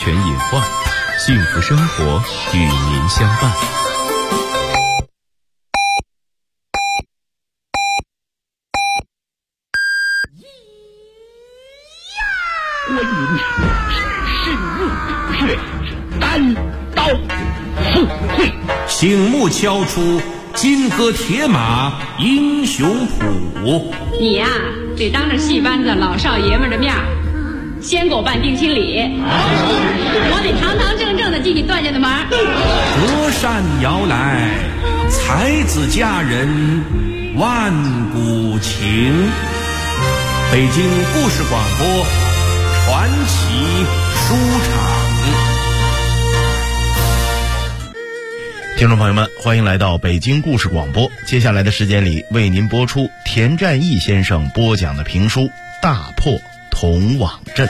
全隐患，幸福生活与您相伴。 我饮深入血，单刀赴会， 请勿敲出金戈铁马英雄谱。 你呀，得当着戏班子老少爷们的面先给我办定亲礼，我得堂堂正正的进你段家的门。 隔山遥来，才子佳人万古情。北京故事广播传奇书场。 听众朋友们，欢迎来到北京故事广播。接下来的时间里，为您播出田占义先生播讲的评书《大破童网阵》。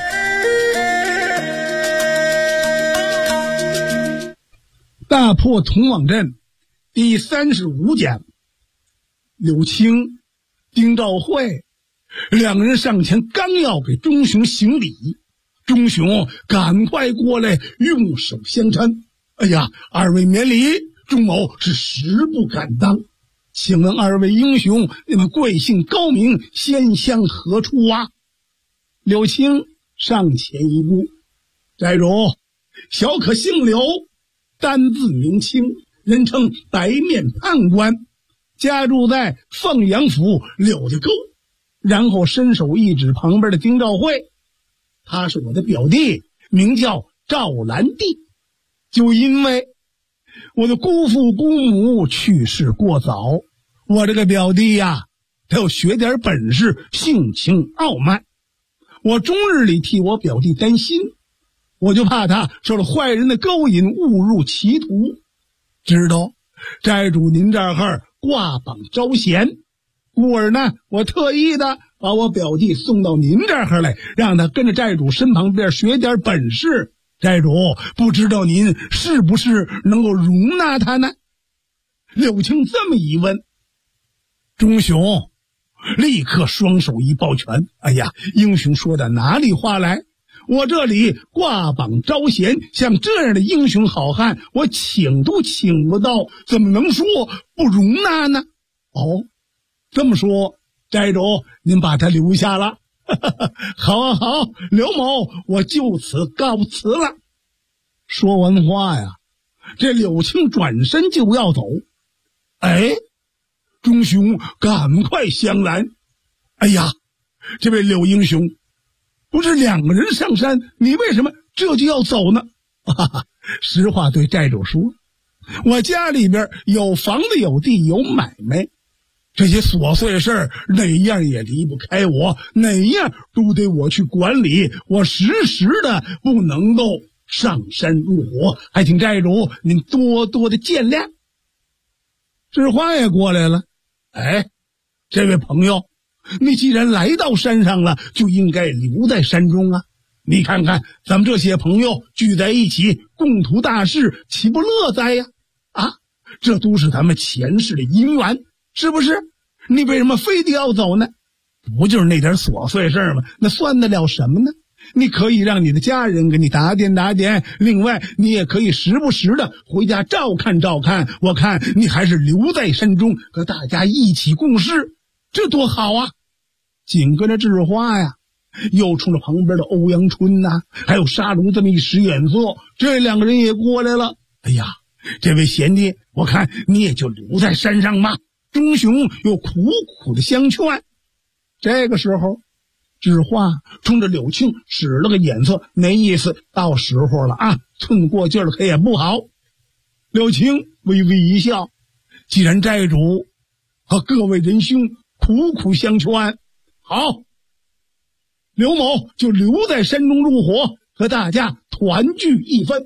大破童网阵第35讲，柳青、丁兆会两个人上前，刚要给钟雄行礼，钟雄赶快过来用手相搀。哎呀，二位免礼，钟某是实不敢当，请问二位英雄，你们贵姓高名，先乡何处啊？柳青上前一步，寨主，小可姓柳，单字名清，人称白面判官，家住在凤阳府柳家沟。然后伸手一指旁边的丁兆会，他是我的表弟，名叫赵兰弟。就因为我的姑父姑母去世过早，我这个表弟呀，他要学点本事，性情傲慢，我终日里替我表弟担心，我就怕他受了坏人的勾引，误入歧途。知道寨主您这儿挂榜招贤，故而呢，我特意的把我表弟送到您这儿来，让他跟着寨主身旁边学点本事。寨主，不知道您是不是能够容纳他呢？柳青这么一问，钟雄立刻双手一抱拳，哎呀，英雄说的哪里话来，我这里挂榜招贤，像这样的英雄好汉，我请都请不到，怎么能说不容纳呢？哦，这么说，寨主您把他留下了。好啊好，刘某我就此告辞了。说完话呀，这柳青转身就要走。哎，钟雄赶快相拦。哎呀，这位柳英雄，不是两个人上山，你为什么这就要走呢？实话对寨主说，我家里边有房子有地有买卖，这些琐碎事儿哪样也离不开我，哪样都得我去管理，我时时的不能够上山入伙，还请寨主您多多的见谅。知花也过来了。哎，这位朋友，你既然来到山上了，就应该留在山中啊。你看看咱们这些朋友聚在一起，共图大事，岂不乐哉呀？啊，这都是咱们前世的因缘，是不是？你为什么非得要走呢？不就是那点琐碎事吗？那算得了什么呢？你可以让你的家人给你打点打点，另外你也可以时不时的回家照看照看，我看你还是留在山中和大家一起共事，这多好啊。紧跟着智花呀，又冲着旁边的欧阳春呐，还有沙龙这么一使眼色，这两个人也过来了。哎呀，这位贤弟，我看你也就留在山上吧。钟雄又苦苦的相劝。这个时候，智花冲着柳青使了个眼色，没意思，到时候了啊，寸过劲了可也不好。柳青微微一笑，既然寨主和各位仁兄苦苦相劝，好，刘某就留在山中入伙，和大家团聚一番。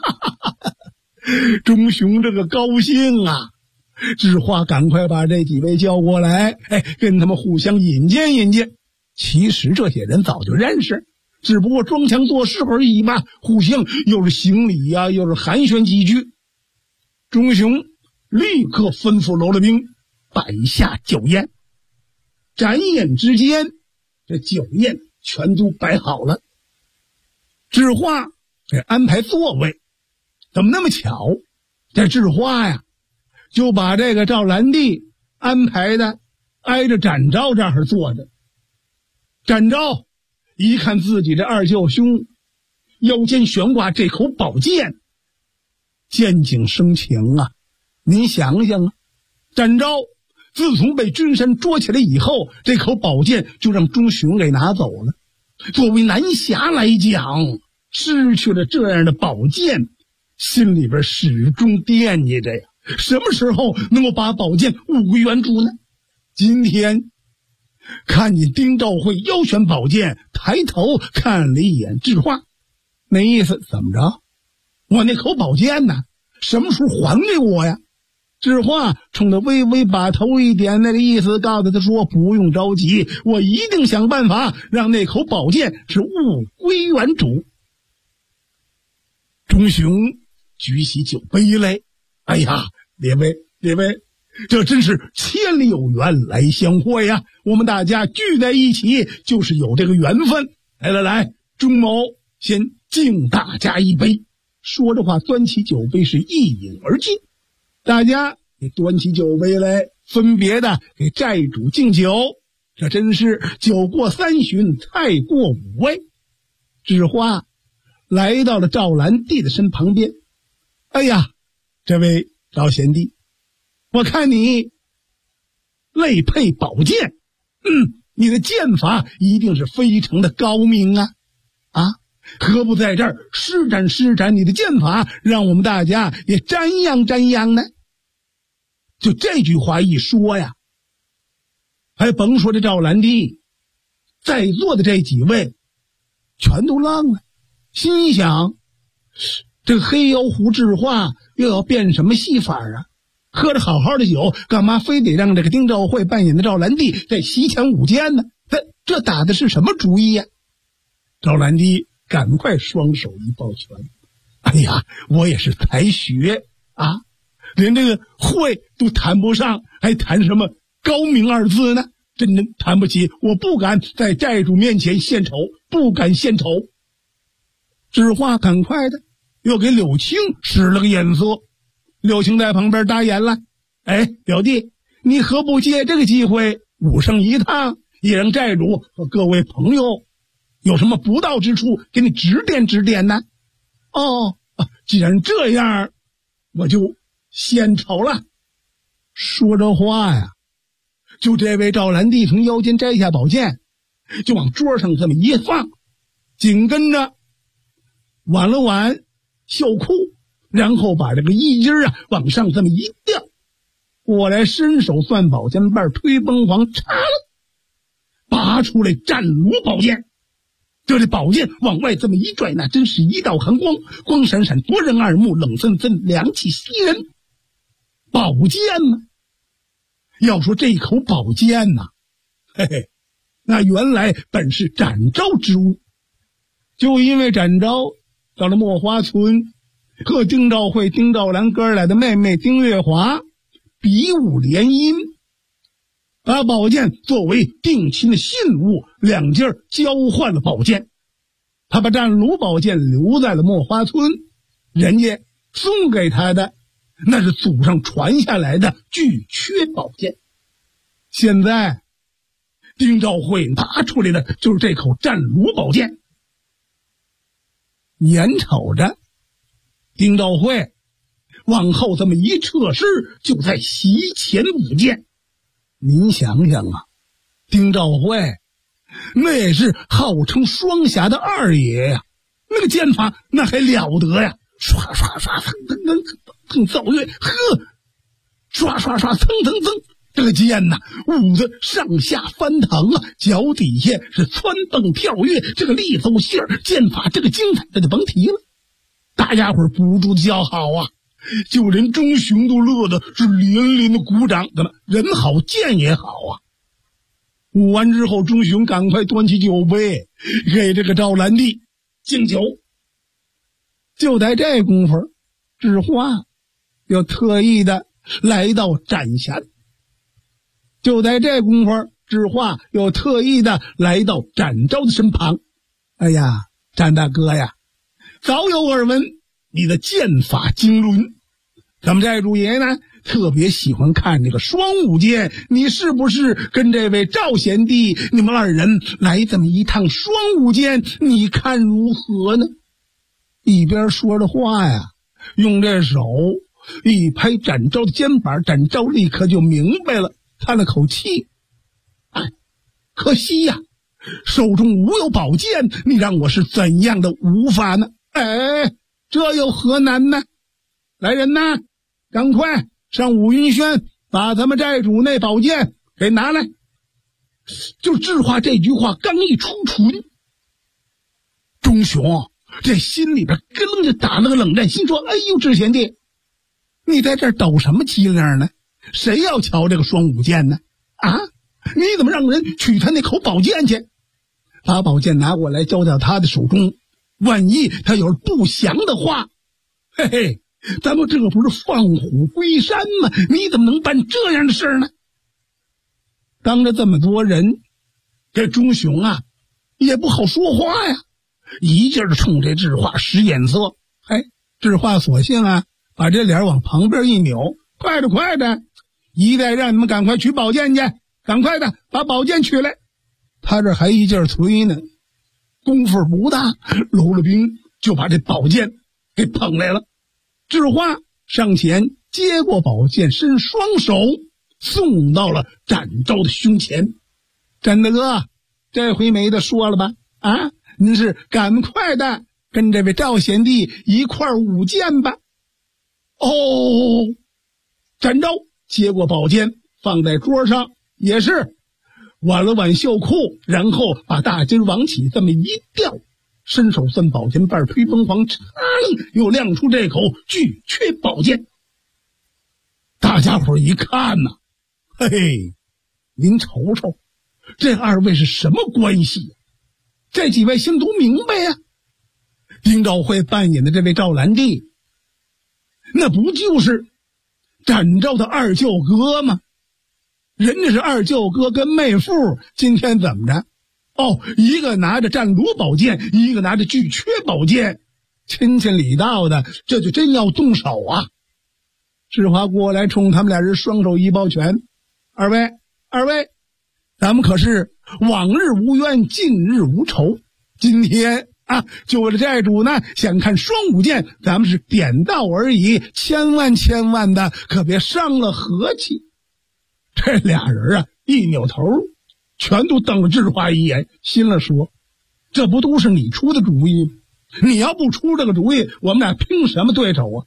钟雄这个高兴啊，智花赶快把这几位叫过来，哎，跟他们互相引荐引荐。其实这些人早就认识，只不过装腔作势而已嘛，互相又是行礼呀，又是寒暄几句。钟雄立刻吩咐楼了兵摆下酒宴，眨眼之间，这酒宴全都摆好了。智花给安排座位。怎么那么巧，这智化呀就把这个赵兰娣安排的挨着展昭这儿坐着。展昭一看自己这二舅兄腰间悬挂这口宝剑，见景生情啊。您想想啊，展昭自从被君山捉起来以后，这口宝剑就让钟雄给拿走了。作为南侠来讲，失去了这样的宝剑，心里边始终惦记着呀，什么时候能够把宝剑物归原主呢？今天看见丁兆会腰悬宝剑，抬头看了一眼智化，那意思怎么着？我那口宝剑呢？什么时候还给我呀？智化冲他微微把头一点，那个意思告诉他说，不用着急，我一定想办法让那口宝剑是物归原主。钟雄举起酒杯来，哎呀，列位，这真是千里有缘来相会呀！我们大家聚在一起，就是有这个缘分。来，钟某先敬大家一杯。说着话，端起酒杯是一饮而尽。大家也端起酒杯来，分别的给债主敬酒。这真是酒过三巡，菜过五味。智化来到了赵兰娣的身旁边。哎呀，这位赵贤弟，我看你累配宝剑，你的剑法一定是非常的高明啊！何不在这儿施展你的剑法，让我们大家也瞻仰呢？就这句话一说呀，还甭说这赵兰娣，在座的这几位全都愣了，心想这个黑妖狐智化又要变什么戏法啊？喝着好好的酒，干嘛非得让这个丁兆会扮演的赵兰娣在席前舞剑呢？这打的是什么主意呀？赵兰娣赶快双手一抱拳，哎呀，我也是才学啊，连这个会都谈不上，还谈什么高明二字呢？真谈不起，我不敢在债主面前献丑，不敢献丑。智化赶快的又给柳青使了个眼色，柳青在旁边打眼了，表弟，你何不借这个机会舞上一趟，也让债主和各位朋友有什么不到之处给你指点呢？既然这样，我就献丑了。说着话呀，就这位赵兰娣从腰间摘下宝剑，就往桌上这么一放，紧跟着挽了挽袖裤，然后把这个衣襟往上这么一吊，过来伸手攥宝剑把推崩簧，嚓了，拔出来战卢宝剑。这宝剑往外这么一拽，那真是一道寒光，光闪闪夺人耳目，冷森森凉气袭人。宝剑呢？要说这口宝剑呐，那原来本是展昭之物，就因为展昭到了墨花村和丁兆会、丁兆兰哥俩的妹妹丁月华比武联姻，把宝剑作为定亲的信物，两家交换了宝剑。他把战卢宝剑留在了墨花村，人家送给他的那是祖上传下来的巨缺宝剑。现在丁兆会拿出来的就是这口战卢宝剑。眼瞅着丁兆会往后这么一撤势，就在席前舞剑。您想想啊，丁兆会那也是号称双侠的二爷呀，那个剑法那还了得呀，刷刷刷蹭奏乐，刷刷刷蹭，这个剑呐舞得上下翻腾啊，脚底下是蹿蹦跳跃，这个力奏性剑法这个精彩，这就甭提了。大家伙不住叫好啊，就连钟雄都乐的是连连的鼓掌。怎么人好剑也好啊？舞完之后，钟雄赶快端起酒杯给这个赵兰娣敬酒。就在这功夫，智化又特意的来到展前。就在这功夫，智化又特意的来到展昭的身旁。哎呀，展大哥呀， 早有耳闻你的剑法经纶，咱们寨主爷呢特别喜欢看这个双舞剑，你是不是跟这位赵贤弟你们二人来这么一趟双舞剑，你看如何呢？一边说着话呀，用这手一拍展昭的肩膀，展昭立刻就明白了，叹了口气，可惜呀，手中无有宝剑，你让我是怎样的无法呢？这有何难呢？来人呐，赶快上武云轩把咱们寨主那宝剑给拿来。就智化这句话刚一出唇，钟雄这心里边咯楞就打了个冷战，心说哎呦，智贤弟，你在这儿抖什么机灵呢？谁要瞧这个双舞剑呢？你怎么让人取他那口宝剑去？把宝剑拿过来交到他的手中，万一他有不祥的话，嘿嘿，咱们这不是放虎归山吗？你怎么能办这样的事呢？当着这么多人，这钟雄也不好说话呀，一劲儿的冲这智化使眼色。智化索性把这脸往旁边一扭，快的快的，一代让你们赶快取宝剑去，赶快的把宝剑取来。他这还一劲儿催呢，功夫不大，搂了兵就把这宝剑给捧来了。智化上前接过宝剑，伸双手送到了展昭的胸前。展大哥，这回没得说了吧？您是赶快的跟这位赵贤弟一块舞剑吧。展昭接过宝剑放在桌上，也是挽了挽袖裤，然后把大襟往起这么一吊，伸手攥宝剑把推凤凰，又亮出这口巨阙宝剑。大家伙一看嘿嘿，您瞅瞅这二位是什么关系？这几位心都明白呀。丁兆会扮演的这位赵兰弟，那不就是展昭的二舅哥吗？人家是二舅哥跟妹夫，今天怎么着？一个拿着战卢宝剑，一个拿着巨阙宝剑，亲戚里道的，这就真要动手啊！智华过来冲他们俩人双手一抱拳，二位，咱们可是往日无冤，近日无仇。今天就为了寨主呢想看双舞剑，咱们是点到而已，千万的可别伤了和气。这俩人一扭头，全都瞪了智化一眼，心了说：这不都是你出的主意吗？你要不出这个主意，我们俩拼什么对手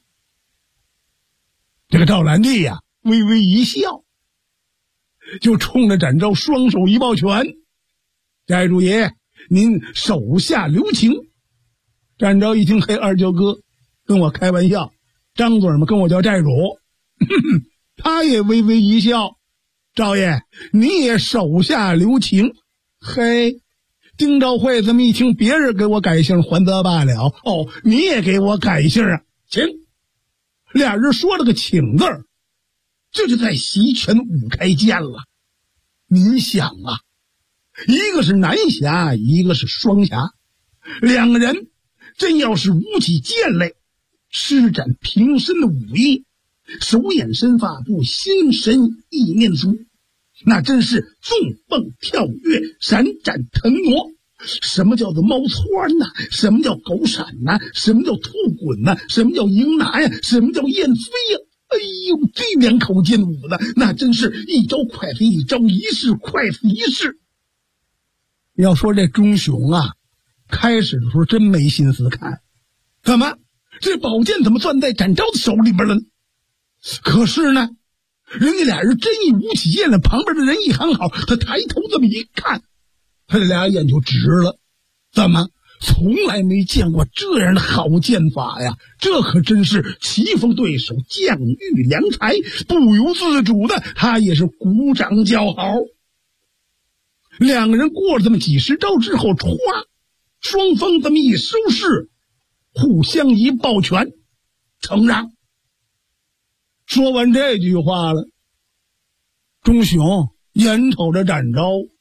这个赵兰弟微微一笑，就冲着展昭双手一抱拳：寨主爷，您手下留情。展昭一听，嘿，二舅哥跟我开玩笑，张嘴嘛跟我叫寨主。他也微微一笑：赵爷，你也手下留情。嘿，丁兆会这么一听，别人给我改姓还则罢了，你也给我改姓请。俩人说了个请字儿，这就在席前舞开剑了。您想一个是南侠，一个是双侠，两个人真要是舞起剑来，施展平身的武艺，手眼身发步，心神意念足，那真是纵蹦跳跃，闪展腾挪。什么叫做猫窜什么叫狗闪什么叫兔滚什么叫迎拿什么叫燕飞这两口剑舞的，那真是一招快似一招，一式快似一式。要说这钟雄开始的时候真没心思看，怎么这宝剑怎么攥在展昭的手里边了呢？可是呢，人家俩人真一舞起剑来，旁边的人一喊好，他抬头这么一看，他这俩眼就直了。怎么从来没见过这样的好剑法呀？这可真是棋逢对手，将遇良才，不由自主的他也是鼓掌叫好。两个人过了这么几十招之后，歘，双方这么一收势，互相一抱拳承让。说完这句话了，钟雄眼瞅着展昭，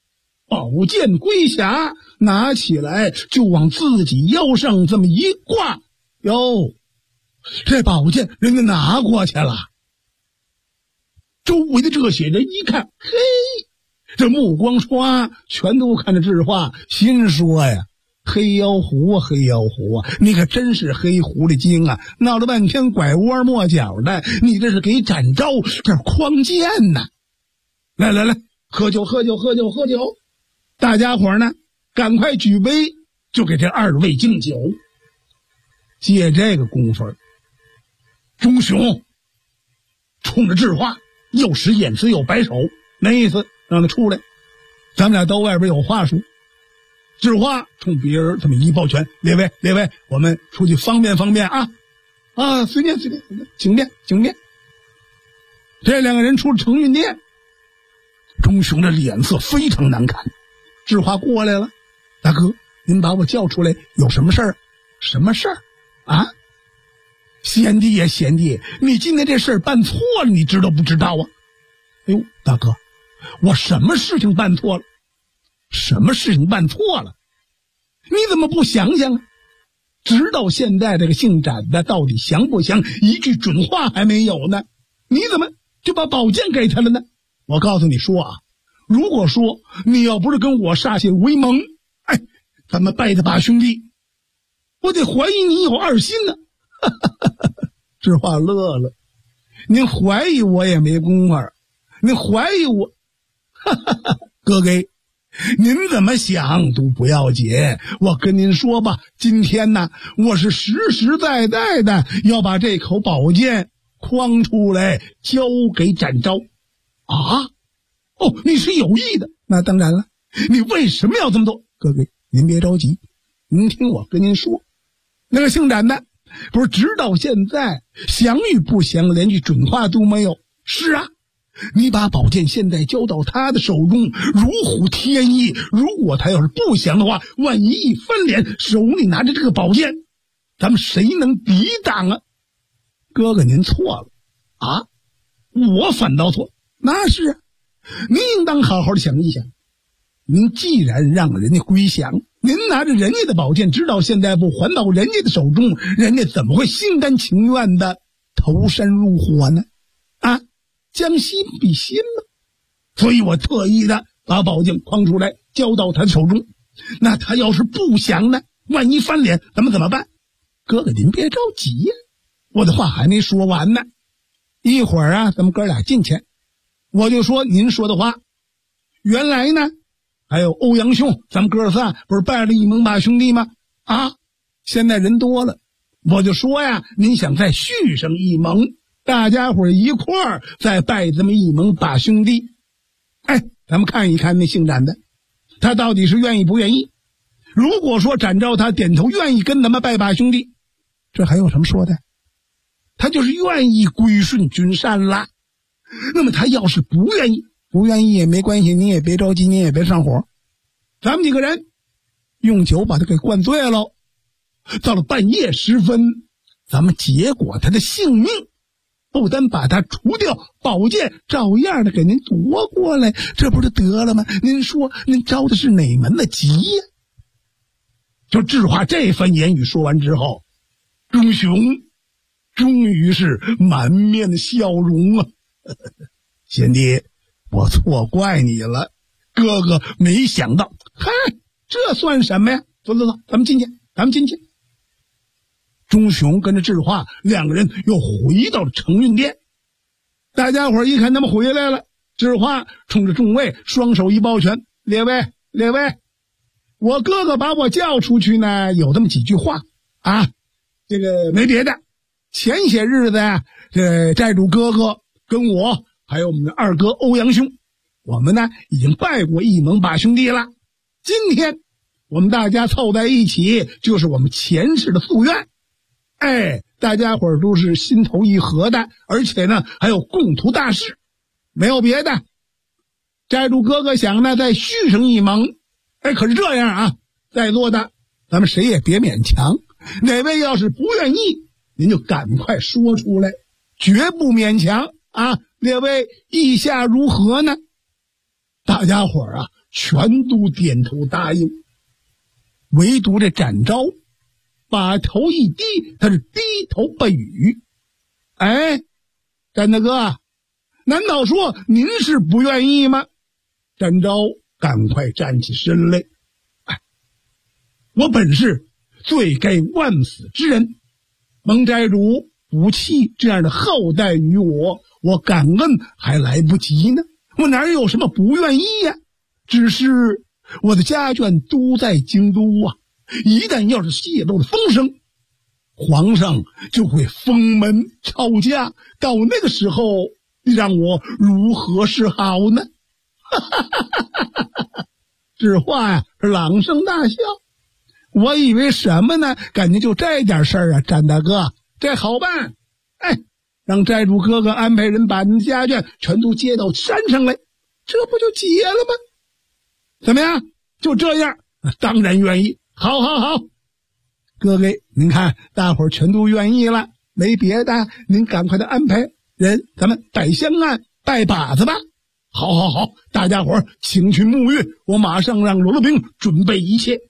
宝剑归匣，拿起来就往自己腰上这么一挂，哟，这宝剑人家拿过去了。周围的这些人一看，嘿，这目光唰全都看着智化，心说呀，黑妖狐啊，黑妖狐啊，你可真是黑狐狸精啊！闹了半天拐弯抹角的，你这是给展昭这诓剑呢！来来来，喝酒喝酒喝酒喝酒！大家伙呢，赶快举杯，就给这二位敬酒。借这个功夫，钟雄冲着智化又使眼色又摆手，那意思让他出来，咱们俩到外边有话说。智化冲别人这么一抱拳，列位，我们出去方便方便啊！啊，随便，请便。这两个人出了承运殿，钟雄的脸色非常难看。智化过来了，大哥，您把我叫出来，有什么事儿？什么事儿啊？贤弟呀，贤弟，你今天这事儿办错了，你知道不知道啊？哎呦，大哥，我什么事情办错了？什么事情办错了？你怎么不想想啊？直到现在这个姓展的到底降不降，一句准话还没有呢，你怎么就把宝剑给他了呢？我告诉你说啊，如果说你要不是跟我歃血为盟，哎，咱们拜他把兄弟，我得怀疑你有二心呢。智化乐了，您怀疑我也没工夫，您怀疑我，哥哥，您怎么想都不要紧，我跟您说吧，今天呢，我是实实在在的要把这口宝剑诓出来，交给展昭。啊？哦，你是有意的，那当然了，你为什么要这么做？哥哥，您别着急，您听我跟您说，那个姓展的不是直到现在降与不降连句准话都没有。是啊，你把宝剑现在交到他的手中，如虎添翼，如果他要是不降的话，万一一翻脸，手里拿着这个宝剑，咱们谁能抵挡啊？哥哥您错了啊，我反倒错。那是啊，您应当好好的想一想，您既然让人家归降，您拿着人家的宝剑直到现在不还到人家的手中，人家怎么会心甘情愿的投山入火呢？啊，将心比心嘛。所以我特意的把宝剑诓出来交到他的手中，那他要是不降呢，万一翻脸咱们怎么办？哥哥您别着急呀，我的话还没说完呢。一会儿啊，咱们哥俩进去，我就说您说的话。原来呢，还有欧阳兄，咱们哥仨不是拜了一盟把兄弟吗？啊，现在人多了，我就说呀，您想再续上一盟，大家伙一块儿再拜这么一盟把兄弟。哎，咱们看一看那姓展的，他到底是愿意不愿意？如果说展昭他点头愿意跟咱们拜把兄弟，这还有什么说的？他就是愿意归顺君善啦。那么他要是不愿意也没关系，你也别着急，你也别上火，咱们几个人用酒把他给灌醉了。到了半夜时分，咱们结果他的性命，不单把他除掉，宝剑照样的给您夺过来，这不是得了吗？您说您着的是哪门的急呀？就智化这番言语说完之后，钟雄终于是满面的笑容啊。贤弟，我错怪你了，哥哥没想到。嗨，这算什么呀？走，咱们进去。钟雄跟着智化两个人又回到了承运殿。大家伙一看他们回来了，智化冲着众位双手一抱拳，列位，我哥哥把我叫出去呢，有这么几句话啊，这个没别的。前些日子呀，这寨主哥哥跟我还有我们的二哥欧阳兄，我们呢已经拜过一盟把兄弟了。今天我们大家凑在一起，就是我们前世的夙愿。哎，大家伙儿都是心头一合的，而且呢还有共图大事，没有别的。寨主哥哥想呢再续上一盟，哎，可是这样啊，在座的咱们谁也别勉强，哪位要是不愿意，您就赶快说出来，绝不勉强啊！列位意下如何呢？大家伙儿啊全都点头答应，唯独这展昭把头一低，他是低头不语。哎，展大哥，难道说您是不愿意吗？展昭赶快站起身来。哎，我本是罪该万死之人，蒙斋主不弃这样的厚待于我，我感恩还来不及呢，我哪有什么不愿意呀？只是我的家眷都在京都啊，一旦要是泄露了风声，皇上就会封门抄家，到那个时候你让我如何是好呢？智化呀朗声大笑，我以为什么呢？感觉就这点事儿啊，展大哥，这好办。哎，让斋主哥哥安排人把您家眷全都接到山上来，这不就结了吗？怎么样？就这样？当然愿意。好好好，哥哥，您看大伙儿全都愿意了，没别的，您赶快的安排人，咱们摆香案拜把子吧。好好好，大家伙儿请去沐浴，我马上让罗罗兵准备一切。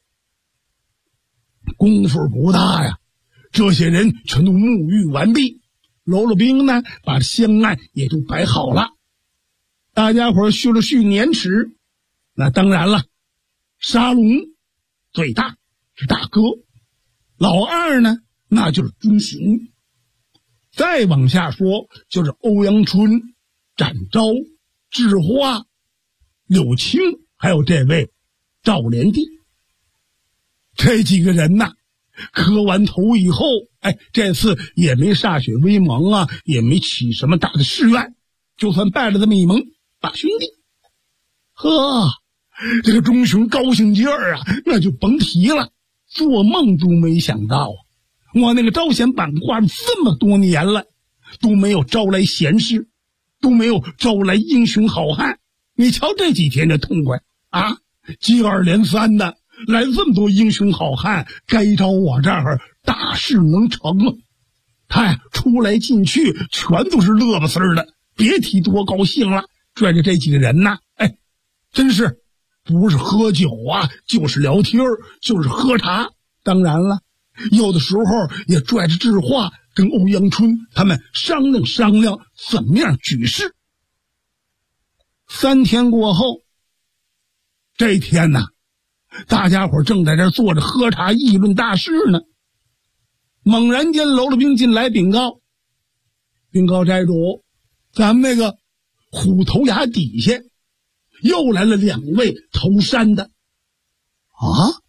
功夫不大呀，这些人全都沐浴完毕，罗罗兵呢把香案也都摆好了。大家伙儿续了续年齿，那当然了，沙龙最大是大哥，老二呢那就是钟雄，再往下说就是欧阳春、展昭、智化、柳青，还有这位赵连帝。这几个人呐，磕完头以后，哎，这次也没歃血为盟啊，也没起什么大的誓愿，就算拜了这么一盟大兄弟。呵，这个钟雄高兴劲儿啊，那就甭提了，做梦都没想到啊，我那个招贤板挂了这么多年了，都没有招来贤士，都没有招来英雄好汉。你瞧这几天这痛快啊，接二连三的来这么多英雄好汉，该招我这儿大事能成了。他呀出来进去全都是乐不丝儿的，别提多高兴了。拽着这几个人呐，哎，真是不是喝酒啊，就是聊天，就是喝茶。当然了，有的时候也拽着智化跟欧阳春他们商量商量怎么样举事。3天过后，这一天呐，大家伙正在这坐着喝茶议论大事呢，猛然间喽啰兵进来禀告斋主，咱们那个虎头崖底下又来了2位投山的。啊，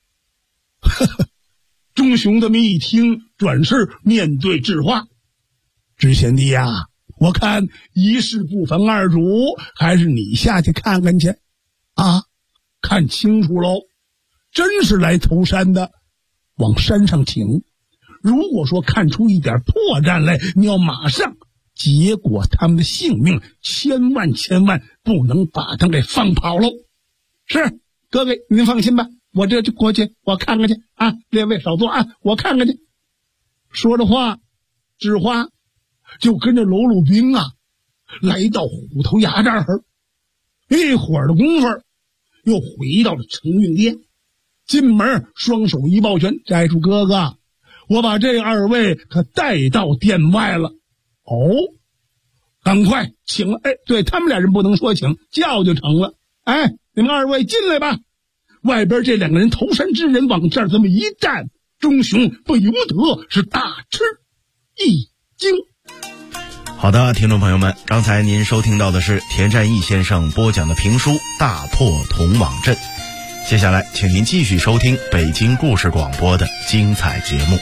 钟雄这么一听，转身面对智化，知贤弟呀，我看一事不妨二主，还是你下去看看去啊，看清楚喽，真是来投山的，往山上请。如果说看出一点破绽来，你要马上结果他们的性命，千万不能把他给放跑喽。是，各位您放心吧，我这就过去，我看看去啊，列位少坐啊，我看看去。说着话，智化就跟着喽啰兵啊，来到虎头崖这儿，一会儿的功夫又回到了承运殿。进门双手一抱拳，斋主哥哥，我把这2位可带到殿外了。哦，赶快请了。哎，对，他们俩人不能说请，叫就成了。哎，你们2位进来吧。外边这2个人投山之人往这儿这么一站，钟雄不由得是大吃一惊。 好的，听众朋友们，刚才您收听到的是田占义先生播讲的评书《大破铜网阵》。接下来请您继续收听北京故事广播的精彩节目。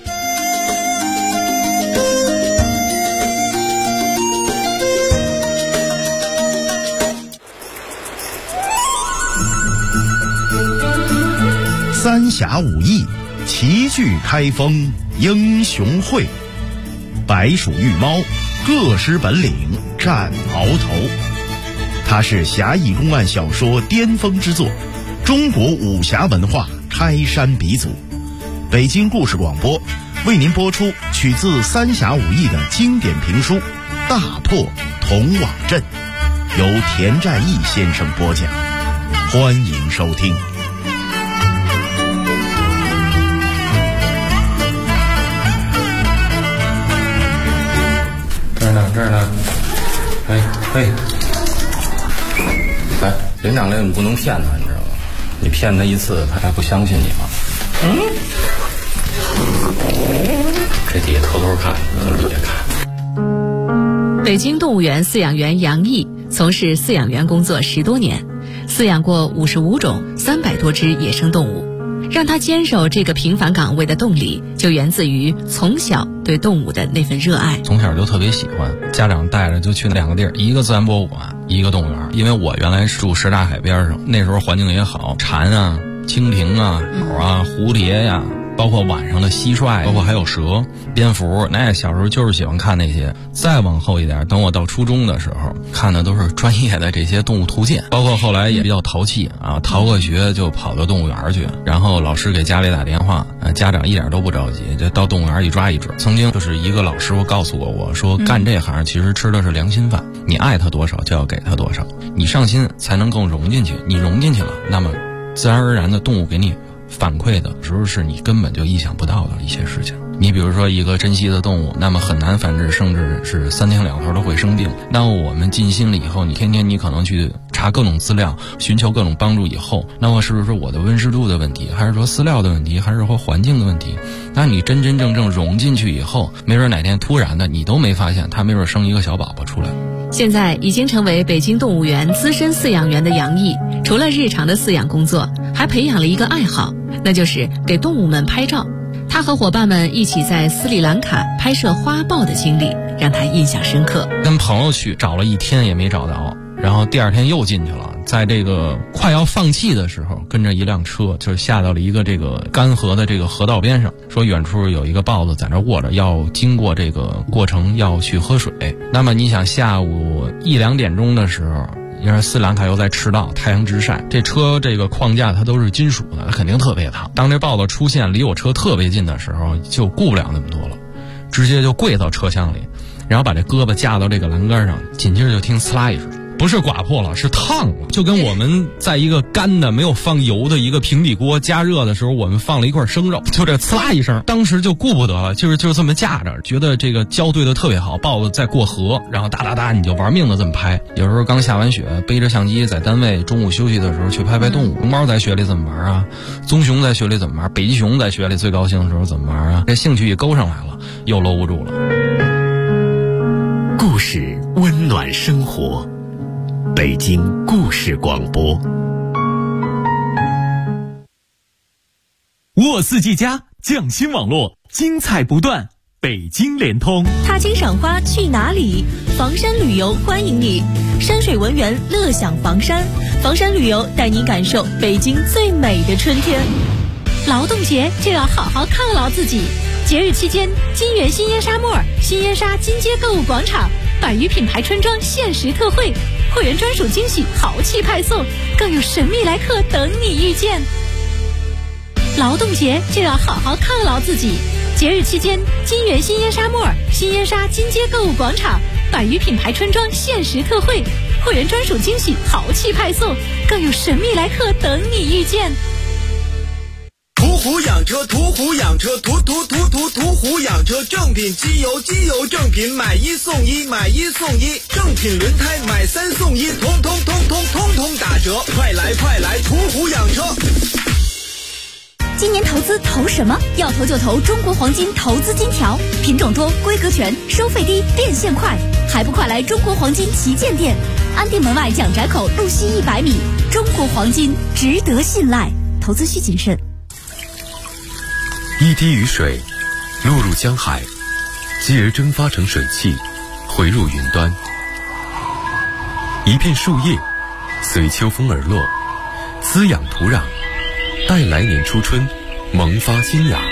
三峡武艺，齐聚开封英雄会，白鼠玉猫，各施本领战鳌头。它是侠义公案小说巅峰之作，中国武侠文化开山鼻祖。北京故事广播为您播出取自三峡武艺的经典评书《大破铜网阵》，由田占义先生播讲。 欢迎收听。 这儿呢，哎，来，领奖类你不能骗他，你知道吗？你骗他一次，他还不相信你吗？这底下偷偷看，底下看。 北京动物园饲养员杨毅从事饲养员工作10多年，饲养过55种300多只野生动物。让他坚守这个平凡岗位的动力，就源自于从小对动物的那份热爱。 从小就特别喜欢，家长带着就去2个地儿，一个自然博物馆，一个动物园。因为我原来住什刹海边上，那时候环境也好，蝉啊、蜻蜓啊、鸟啊、蝴蝶呀，包括晚上的蟋蟀，包括还有蛇、蝙蝠。那小时候就是喜欢看那些。再往后一点，等我到初中的时候，看的都是专业的这些动物图鉴，包括后来也比较淘气啊，逃个学就跑到动物园去，然后老师给家里打电话，家长一点都不着急，就到动物园一抓一准。曾经就是一个老师傅告诉过我说，干这行其实吃的是良心饭，你爱他多少就要给他多少，你上心才能更融进去，你融进去了，那么自然而然的动物给你反馈的时候是你根本就意想不到的一些事情。你比如说一个珍稀的动物，那么很难繁殖，甚至是3天2头都会生病。那我们尽心了以后，你天天你可能去查各种资料，寻求各种帮助以后，那么是不是我的温湿度的问题，还是说饲料的问题，还是说环境的问题？那你真真正正融进去以后，没准哪天突然的你都没发现，它没准生一个小宝宝出来。 现在已经成为北京动物园资深饲养员的杨毅，除了日常的饲养工作，还培养了一个爱好，那就是给动物们拍照。他和伙伴们一起在斯里兰卡拍摄花豹的经历让他印象深刻。 跟朋友去找了1天也没找到，然后第2天又进去了，在这个快要放弃的时候，跟着一辆车就下到了一个这个干涸的这个河道边上，说远处有一个豹子在那卧着，要经过这个过程要去喝水。那么你想下午1、2点钟的时候，因为斯里兰卡又在赤道，太阳直晒，这车这个框架它都是金属的，它肯定特别烫。当这豹子出现离我车特别近的时候，就顾不了那么多了，直接就跪到车厢里，然后把这胳膊架到这个栏杆上，紧接着就听呲啦一声，不是刮破了，是烫了，就跟我们在一个干的没有放油的一个平底锅加热的时候，我们放了一块生肉，就这呲啦一声，当时就顾不得了，就这么架着，觉得这个胶对的特别好，豹子在过河，然后哒哒哒你就玩命的这么拍。有时候刚下完雪，背着相机在单位中午休息的时候去拍拍动物。熊猫在雪里怎么玩啊？棕熊在雪里怎么玩？北极熊在雪里最高兴的时候怎么玩啊？这兴趣一勾上来了，又搂不住了。 故事温暖生活，北京故事广播。 沃四 G 加匠心网络，精彩不断。北京联通， 踏青赏花去哪里？房山旅游欢迎你，山水文园乐享房山，房山旅游带你感受北京最美的春天。劳动节就要好好犒劳自己，节日期间，金源新烟纱莫尔、新烟纱金街购物广场100余品牌春装限时特惠，会员专属惊喜豪气派送，更有神秘来客等你遇见。劳动节就要好好犒劳自己，节日期间，金源新烟纱莫尔、新烟纱金街购物广场100余品牌春装限时特惠，会员专属惊喜豪气派送，更有神秘来客等你遇见。 途虎养车，途虎养车，途虎养车，正品机油，机油正品，买1送1，买1送1，正品轮胎买3送1，通通打折，快来途虎养车。 今年投资投什么？要投就投中国黄金投资金条，品种多，规格全，收费低，变现快，还不快来中国黄金旗舰店，安定门外蒋宅口路西100米，中国黄金值得信赖，投资需谨慎。 一滴雨水落入江海，继而蒸发成水汽，回入云端。一片树叶随秋风而落，滋养土壤，待来年初春萌发新芽。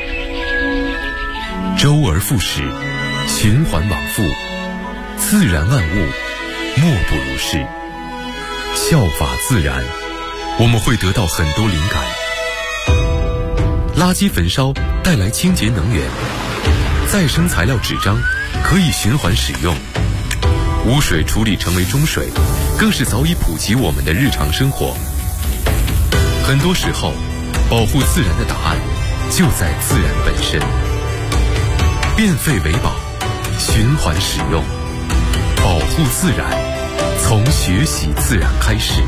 周而复始，循环往复，自然万物莫不如是。效法自然，我们会得到很多灵感。垃圾焚烧带来清洁能源，再生材料纸张可以循环使用，污水处理成为中水，更是早已普及我们的日常生活。 很多时候，保护自然的答案就在自然本身。变废为宝，循环使用，保护自然，从学习自然开始。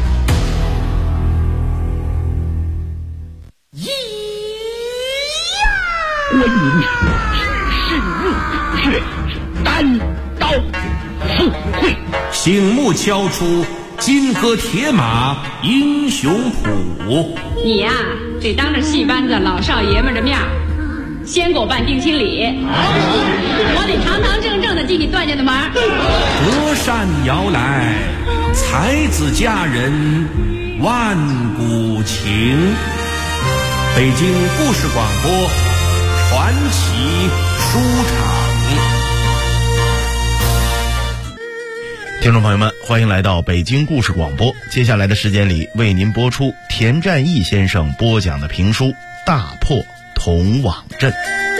观音是入血，单刀赴会， 醒目敲出金戈铁马英雄谱。 你呀，得当着戏班子老少爷们的面先给我办定亲礼，我得堂堂正正的进你段家的门。 隔山遥来，才子佳人万古情。北京故事广播传奇书场。 听众朋友们，欢迎来到北京故事广播。接下来的时间里，为您播出田占义先生播讲的评书《大破铜网阵》。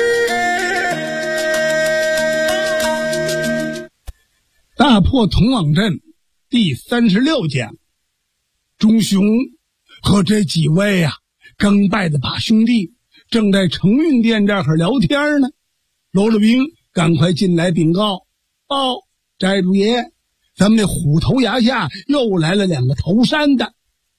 大破铜网阵第36讲，钟雄和这几位刚拜的把兄弟正在承运殿这儿聊天呢。罗了兵赶快进来禀告：寨主爷，咱们那虎头崖下又来了2个头山的。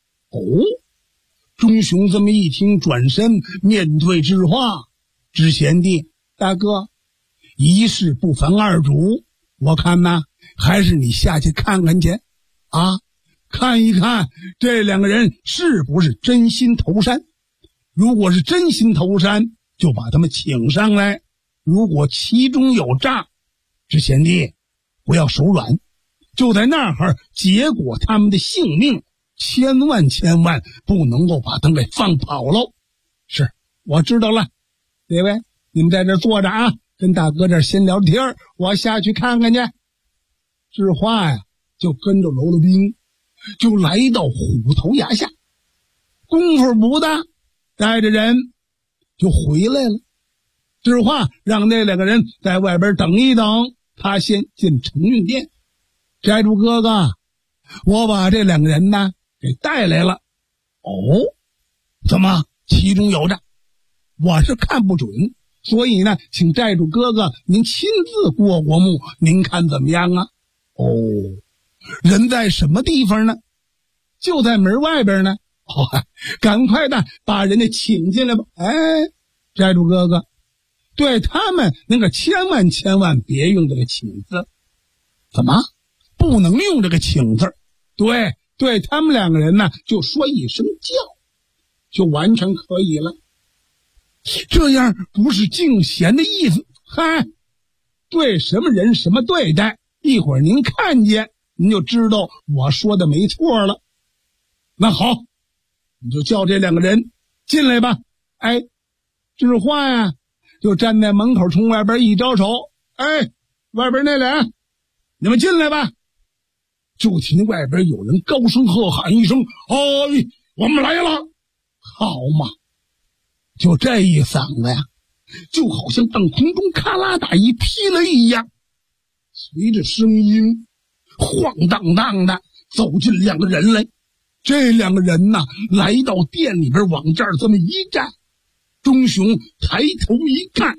钟雄这么一听，转身面对知话：知贤弟，大哥，一事不烦二主，我看还是你下去看看去看一看这2个人是不是真心投山。如果是真心投山，就把他们请上来；如果其中有诈，知贤弟不要手软，就在那儿结果他们的性命，千万不能够把他们给放跑喽。是，我知道了。各位，你们在这坐着跟大哥这先聊天，我下去看看去。智化就跟着娄了兵就来到虎头崖下，功夫不大，带着人就回来了。智化让那2个人在外边等一等，他先进承运殿。寨主哥哥，我把这2个人给带来了。怎么其中有诈？我是看不准，所以请寨主哥哥您亲自过目，您看怎么样啊？人在什么地方呢？就在门外边呢。赶快的把人家请进来吧。寨主哥哥，对他们那个千万别用这个请字。怎么不能用这个请字？对他们2个人就说一声叫，就完全可以了。这样不是敬贤的意思。对什么人什么对待，一会儿您看见您就知道我说的没错了。那好，你就叫这2个人进来吧。智化就站在门口冲外边一招手：外边那俩，你们进来吧。就听外边有人高声喝喊一声：我们来了！好嘛，就这一嗓子就好像半空中咔啦打一劈雷一样，随着声音晃荡荡的走进2个人来。这2个人来到店里边，往这儿这么一站，钟雄抬头一看，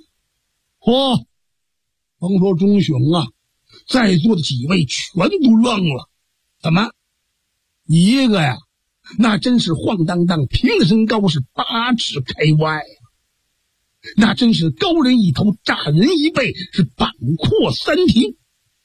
甭说钟雄在座的几位全都愣了。怎么一个那真是晃荡荡，平身高是8尺开外那真是高人一头，炸人一背，是板阔3庭。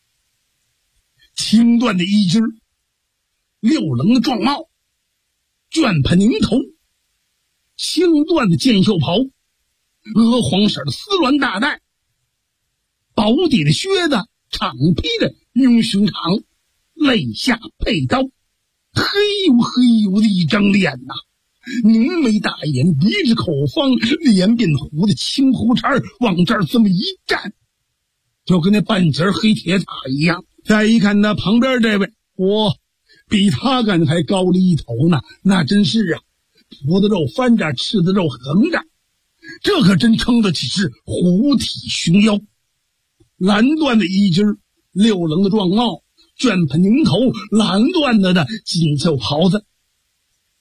青缎的衣襟，6棱的壮帽，绢盘绫头，青缎的箭袖袍，鹅黄色的丝鸾大带，薄底的靴子，敞披的英雄裳，肋下佩刀，黑油的一张脸浓眉大眼，鼻子口方，脸鬓胡子，青胡茬往这儿这么一站，就跟那半截黑铁塔一样。再一看旁边这位，比他刚才高了一头呢，那真是葡萄肉翻着，柿子肉横着，这可真称得起是虎体熊腰。蓝缎的衣襟，6棱的壮帽，绢盘绫头，蓝缎的锦绣袍子，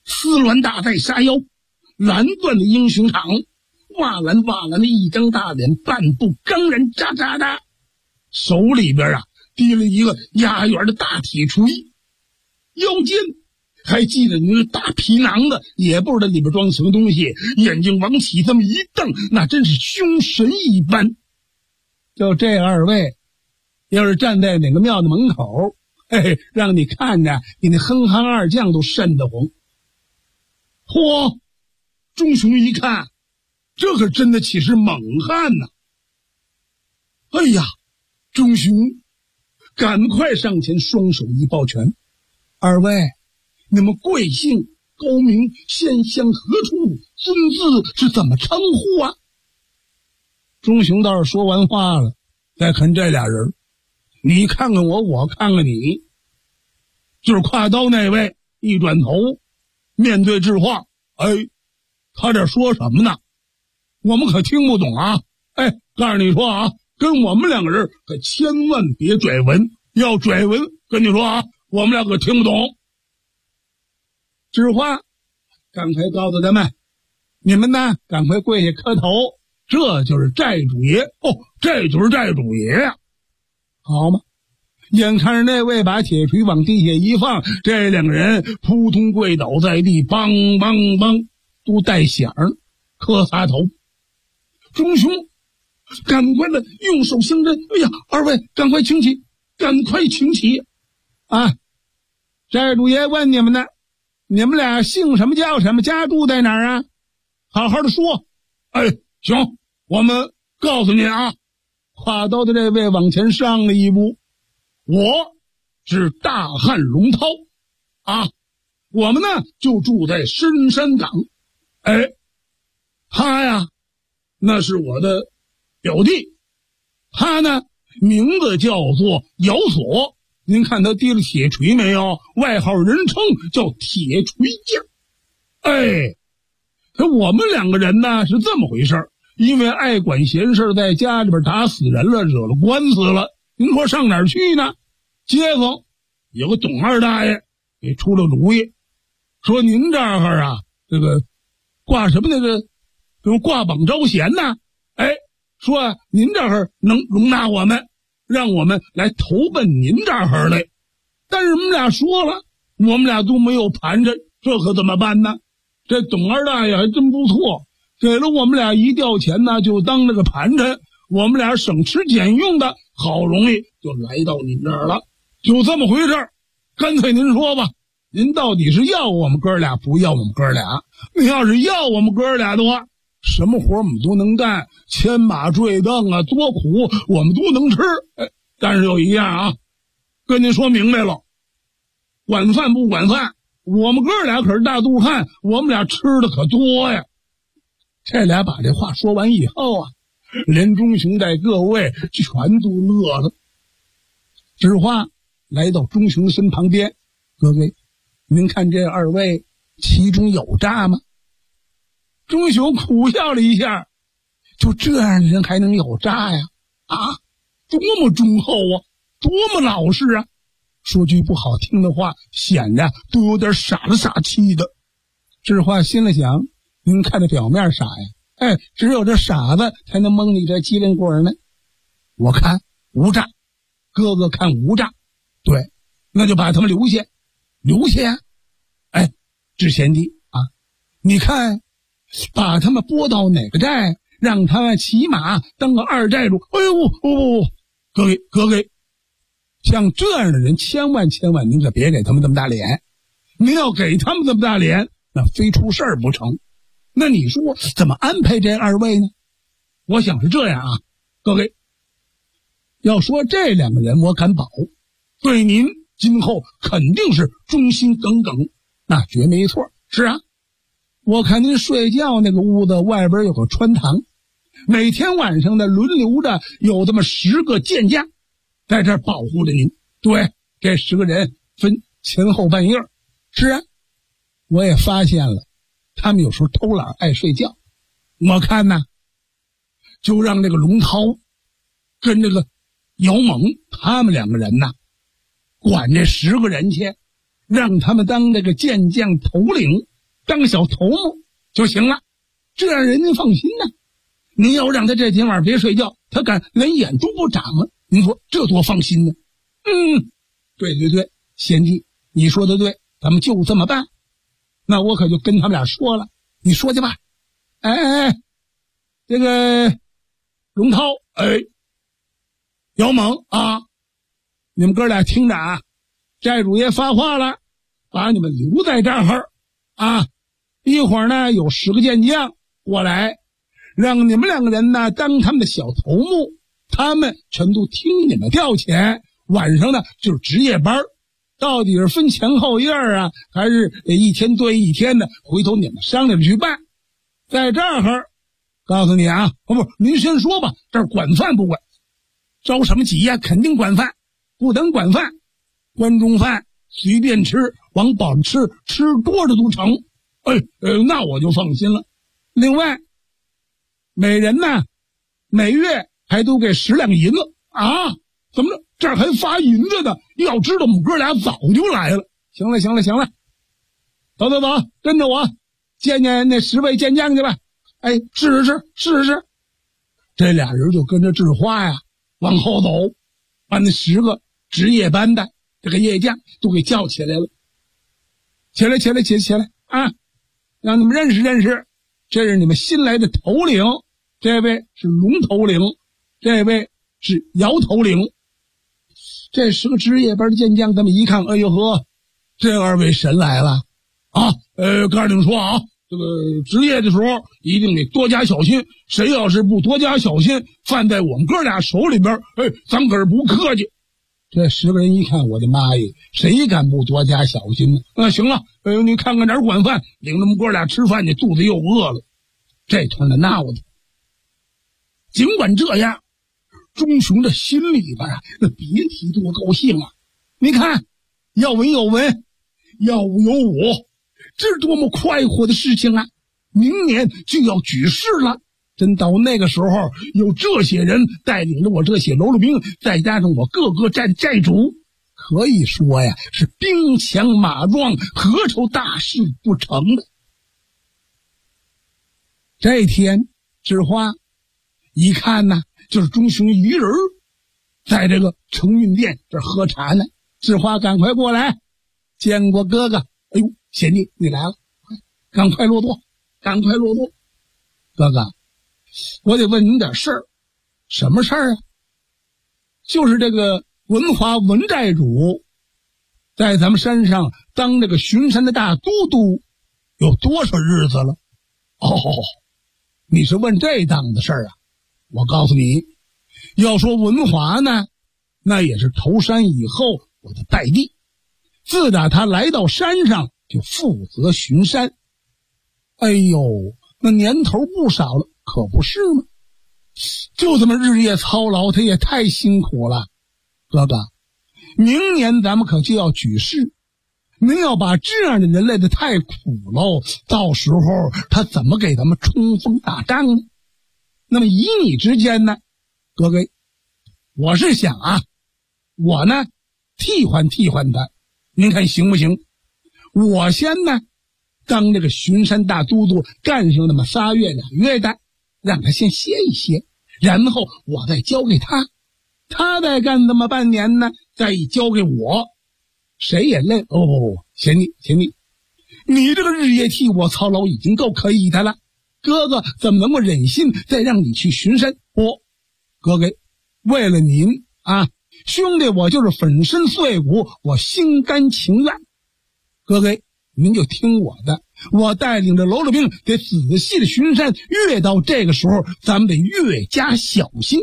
丝鸾大带杀妖，蓝缎的英雄场，瓦蓝的一张大脸，半步刚然喳喳的，手里边提了一个压圆的大铁锤，腰间还系着那大皮囊子，也不知道里边装什么东西，眼睛往起这么一瞪，那真是凶神一般。就这二位要是站在哪个庙的门口，让你看着你那哼哈二将都瘆得慌。嚯，钟雄一看，这可真的岂是猛汉呢！哎呀，钟雄赶快上前，双手一抱拳：“二位，你们贵姓高明，县乡何处，尊字是怎么称呼啊？”钟雄倒是说完话了，再看这俩人，你看看我，我看看你，就是挎刀那位一转头面对智化，他这说什么呢？我们可听不懂啊！告诉你说啊，跟我们两个人可千万别拽文，要拽文跟你说啊，我们俩可听不懂。智化赶快告诉他们，你们呢赶快跪下磕头，这就是寨主爷这就是寨主爷呀，好吗？眼看着那位把铁锤往地下一放，这两个人扑通跪倒在地，梆梆梆都带响，磕仨头。钟雄赶快的用手相认，哎呀，二位赶快请起，赶快请起啊！寨主爷问你们呢，你们俩姓什么叫什么，家住在哪儿啊？好好的说。行，我们告诉您啊。挎刀的这位往前上了一步，我是大汉龙涛啊，我们呢就住在深山岗。他呀那是我的表弟，他呢名字叫做姚锁，您看他提了铁锤没有？外号人称叫铁锤匠。我们两个人呢是这么回事，因为爱管闲事，在家里边打死人了，惹了官司了，您说上哪儿去呢？街坊有个董二大爷给出了主意，说您这儿啊这个挂什么那个挂榜招贤呢，说您这儿能容纳我们，让我们来投奔您这儿来。但是我们俩说了，我们俩都没有盘缠，这可怎么办呢？这董二大爷还真不错，给了我们俩一吊钱呢，就当这个盘缠，我们俩省吃俭用的，好容易就来到您这儿了。就这么回事，干脆您说吧，您到底是要我们哥俩，不要我们哥俩？您要是要我们哥俩的话，什么活我们都能干，牵马坠镫啊，多苦我们都能吃。但是有一样啊，跟您说明白了，管饭不管饭，我们哥俩可是大肚汉，我们俩吃的可多呀。这俩把这话说完以后啊，连钟雄带各位全都乐了。智化来到钟雄的身旁边，各位，您看这二位其中有诈吗？钟雄苦笑了一下，就这样的人还能有诈呀？多么忠厚啊，多么老实啊！说句不好听的话，显得都有点傻了傻气的。智化心里想，您看这表面傻呀，只有这傻子才能蒙你这机灵鬼呢。我看无诈，哥哥看无诈，对，那就把他们留下。知贤弟啊，你看把他们拨到哪个寨，让他们起码当个二寨主。各位，像这样的人千万您可别给他们这么大脸，您要给他们这么大脸，那非出事儿不成。那你说怎么安排这二位呢？我想是这样啊，各位，要说这两个人，我敢保对您今后肯定是忠心耿耿，那绝没错。是啊，我看您睡觉那个屋子外边有个穿堂，每天晚上的轮流着有这么10个剑将在这儿保护着您。对，这10个人分前后半夜。是啊，我也发现了，他们有时候偷懒爱睡觉。我看呢，就让这个龙涛跟这个姚猛他们两个人呢，管这10个人去，让他们当这个剑将头领， 当小头目就行了，这样人家放心呢。您要让他这天晚上别睡觉，他敢连眼都不眨了，您说这多放心呢？对，贤弟，你说的对，咱们就这么办。那我可就跟他们俩说了，你说去吧。这个龙涛，姚猛啊，你们哥俩听着啊，寨主爷发话了，把你们留在这儿啊，一会儿呢有10个健将过来，让你们2个人呢当他们的小头目，他们全都听你们调遣，晚上呢就是值夜班，到底是分前后夜啊，还是一天对一天的，回头你们商量着去办。在这儿告诉你啊，不，您先说吧，这儿管饭不管？着什么急呀？肯定管饭，不等管饭，关中饭随便吃，往饱了吃，吃多了都成。那我就放心了。另外，每人呢每月还都给10两银子啊！怎么着？这儿还发银子呢？要知道我们哥俩早就来了。行了，走，跟着我见见那10位健将去吧。试试。这俩人就跟着智花呀往后走，把那10个值夜班的这个夜将都给叫起来了。起来啊！让你们认识认识，这是你们新来的头领，这位是龙头领，这位是姚头领。这10个值夜班的健将，他们一看，哎呦呵，这2位神来了啊！告诉你们说啊，这个值夜的时候一定得多加小心，谁要是不多加小心，犯在我们哥俩手里边，咱可是不客气。这10个人一看，我的妈呀，谁敢不多加小心呢？行了，你看看哪儿管饭，领着我们哥俩吃饭去，肚子又饿了。这团的闹的，尽管这样，钟雄的心里边啊，那别提多高兴啊！你看，要文有文，要武有武，这是多么快活的事情啊！明年就要举事了，真到那个时候，有这些人带领着我这些喽啰兵，再加上我各个寨主，可以说呀，是兵强马壮，何愁大事不成的。这天，智花一看呢，就是钟雄一人在这个承运殿这喝茶呢。智花赶快过来，见过哥哥。哎呦，贤弟你来了，赶快落座。哥哥，我得问您点事儿。什么事儿啊？就是这个文华文寨主在咱们山上当这个巡山的大都督有多少日子了？你是问这档子事儿啊？我告诉你，要说文华呢，那也是投山以后我的代弟，自打他来到山上就负责巡山。哎呦，那年头不少了，可不是吗？就这么日夜操劳，他也太辛苦了。哥哥，明年咱们可就要举事，您要把这样的人累得太苦喽，到时候他怎么给咱们冲锋打仗呢？那么以你之间呢，哥哥，我是想啊，我呢替换他，您看行不行？我先呢当这个巡山大都督，干上那么3月2月的，让他先歇一歇，然后我再交给他，他再干那么半年呢，再交给我，谁也累。贤弟，你这个日夜替我操劳已经够可以的了，哥哥怎么能够忍心再让你去巡山？哥哥，为了您啊，兄弟我就是粉身碎骨，我心甘情愿。哥哥，您就听我的，我带领着喽啰兵得仔细的巡山，越到这个时候咱们得越加小心。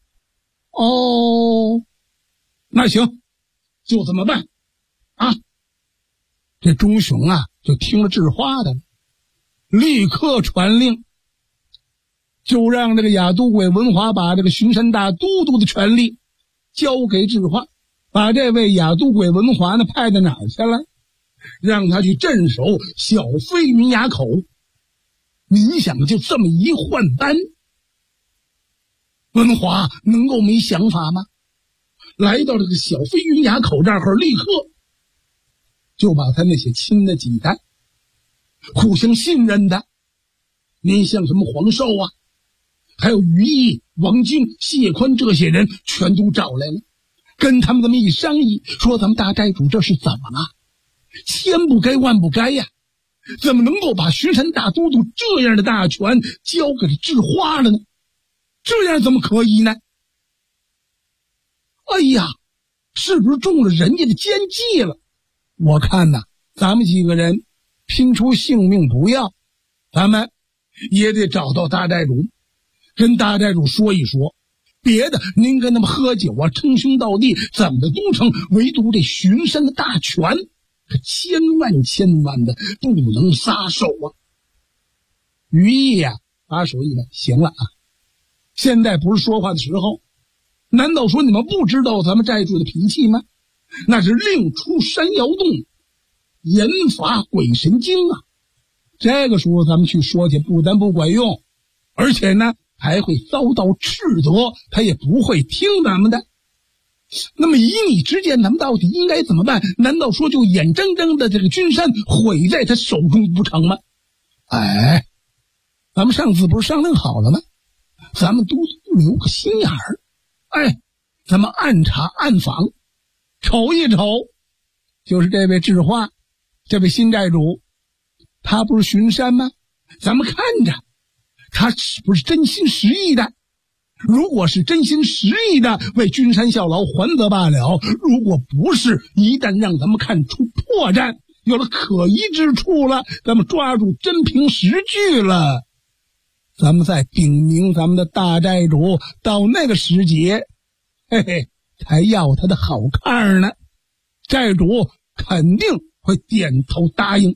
那行，就这么办啊。这钟雄啊就听了智花的，立刻传令，就让这个亚都鬼文华把这个巡山大都督的权力交给智花，把这位亚都鬼文华呢派到哪儿去了？让他去镇守小飞云崖口。您想就这么一换班，文华能够没想法吗？来到这个小飞云崖口这儿，立刻就把他那些亲的几代互相信任的。您像什么黄寿啊，还有于毅、王晶、谢宽这些人全都找来了，跟他们这么一商议，说咱们大寨主这是怎么了？千不该万不该呀，怎么能够把巡山大都督这样的大权交给智化了呢？这样怎么可以呢？哎呀，是不是中了人家的奸计了？我看呐，咱们几个人拼出性命不要，咱们也得找到大寨主，跟大寨主说一说。别的您跟他们喝酒啊，称兄道弟怎么的都成，唯独这巡山的大权可千万的不能撒手啊。于毅呀，把手一摆，行了啊，现在不是说话的时候。难道说你们不知道咱们寨主的脾气吗？那是令出山摇动，严罚鬼神经啊！这个时候咱们去说去，不但不管用，而且呢还会遭到斥责，他也不会听咱们的。那么以你之见，咱们到底应该怎么办？难道说就眼睁睁的这个君山毁在他手中不成吗？哎，咱们上次不是商量好了吗？咱们都留个心眼儿。哎，咱们暗查暗访，瞅一瞅，就是这位智化，这位新寨主，他不是巡山吗？咱们看着他是不是真心实意的？如果是真心实意的为君山效劳，还则罢了；如果不是，一旦让咱们看出破绽，有了可疑之处了，咱们抓住真凭实据了，咱们再禀明咱们的大寨主，到那个时节，嘿嘿，才要他的好看呢。寨主肯定会点头答应。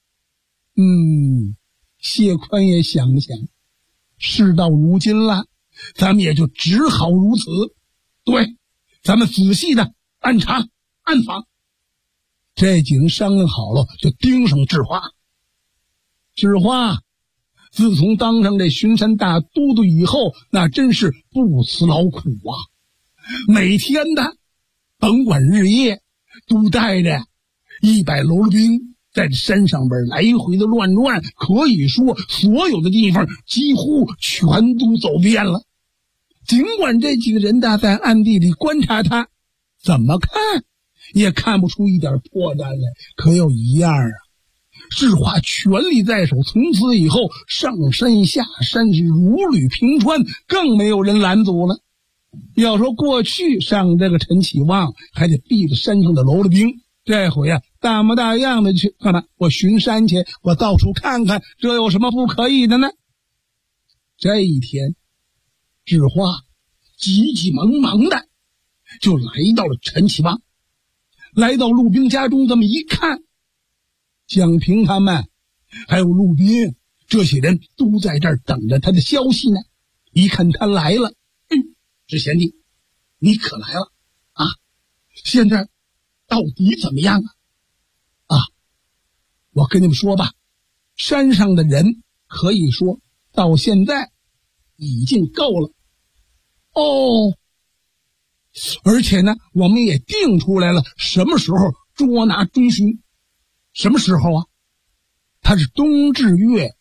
谢宽也想了想，事到如今了，咱们也就只好如此。对，咱们仔细的暗查暗访。这几人商量好了，就盯上智化。智化自从当上这巡山大都督以后，那真是不辞劳苦啊！每天的甭管日夜，都带着100喽啰兵在这山上边来回的乱转，可以说所有的地方几乎全都走遍了。尽管这几个人在暗地里观察他，怎么看也看不出一点破绽来，可有一样啊，智化权力在手，从此以后上山下山是如履平川，更没有人拦阻了。要说过去上这个陈启旺还得避着山上的喽啰兵，这回啊大模大样的去干嘛？我巡山去，我到处看看，这有什么不可以的呢？这一天，智化急急忙忙的就来到了陈启旺，来到陆兵家中，这么一看，蒋平他们还有陆斌这些人都在这儿等着他的消息呢。一看他来了，智贤弟，你可来了啊！现在到底怎么样啊？我跟你们说吧，山上的人可以说到现在已经够了哦，而且呢，我们也定出来了什么时候捉拿中巡。什么时候啊？他是冬至月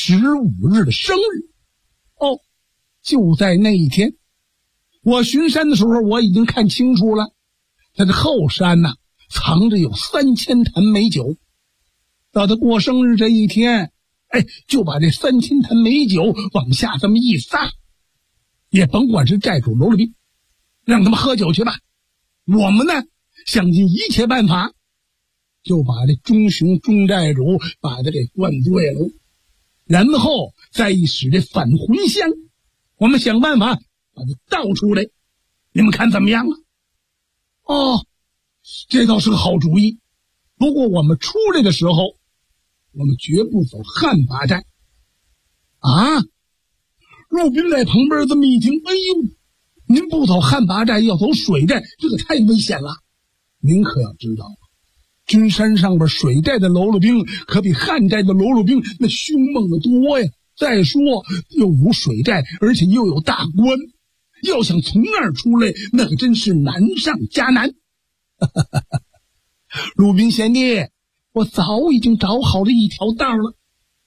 15日的生日哦，就在那一天。我巡山的时候，我已经看清楚了，在这后山呢，藏着有3000坛美酒。到他过生日这一天，就把这3000坛美酒往下这么一撒，也甭管是寨主喽啰兵，让他们喝酒去吧。我们呢，想尽一切办法，就把这中雄中寨主把他给灌醉了，然后再使这返魂香，我们想办法把它倒出来，你们看怎么样啊？哦，这倒是个好主意。不过我们出来的时候，我们绝不走汉拔寨啊！陆兵在旁边这么一听，哎呦，您不走汉拔寨，要走水寨，这个太危险了。您可要知道，君山上边水寨的喽啰兵可比汉寨的喽啰兵那凶猛的多呀。再说又有水寨，而且又有大关，要想从那儿出来，那可真是难上加难。陆兵贤弟， 我早已经找好了一条道了。